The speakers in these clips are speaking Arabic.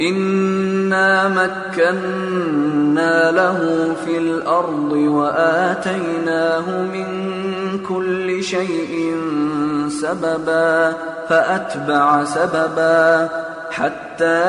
إنا مكنا له في الأرض وآتيناه من كل شيء سببا فأتبع سببا حتى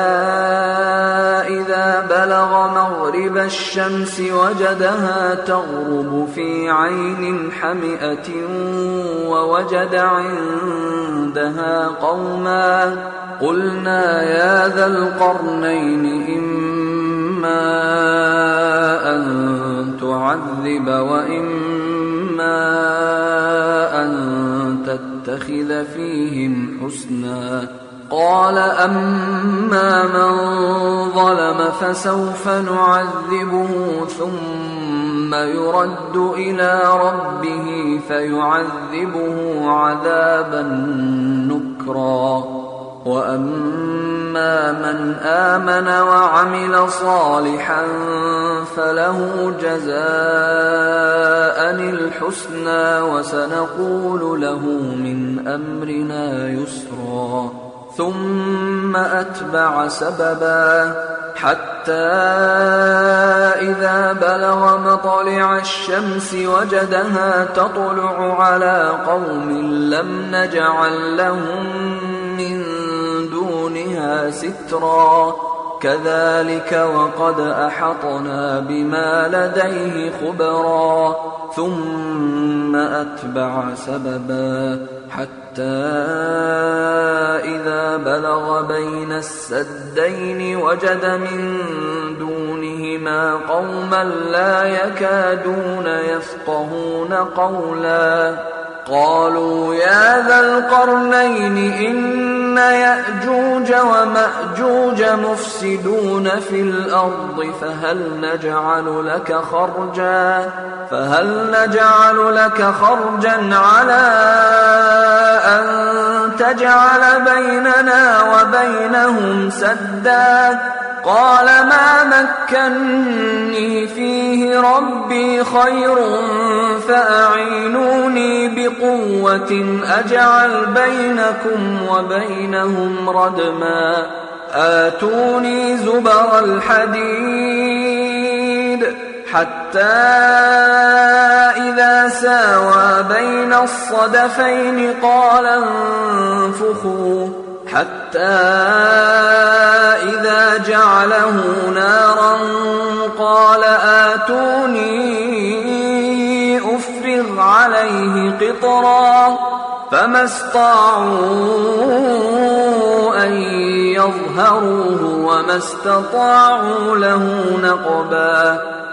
إذا بلغ مغرب الشمس وجدها تغرب في عين حمئة ووجد عندها قوما قلنا يا ذا القرنين إما أن تعذب وإما أن تتخذ فيهم حسنا قال أما من ظلم فسوف نعذبه ثم يرد إلى ربه فيعذبه عذابا نكرا وأما من آمن وعمل صالحا فله جزاء الحسنى وسنقول له من أمرنا يسرا ثم أتبع سببا حتى إذا بلغ مطلع الشمس وجدها تطلع على قوم لم نجعل لهم من دونها سترا كذلك وقد أحطنا بما لديه خبرا ثم أتبع سببا حتى إذا بلغ بين السدين وجد من دونهما قوما لا يكادون يفقهون قولا قالوا يا ذا القرنين إن يأجوج ومأجوج مفسدون في الأرض فهل نجعل لك خرجا على أن تجعل بيننا وبينهم سدا قال ما مكني فيه ربي خير فأعينوني بقوة أجعل بينكم وبينهم ردما آتوني زبر الحديد حتى إذا ساوى بين الصدفين قال انفخوا حتى إذا جعله نارا قال آتوني أفرغ عليه قطرا فما استطاعوا أن يظهروه وما استطاعوا له نقبا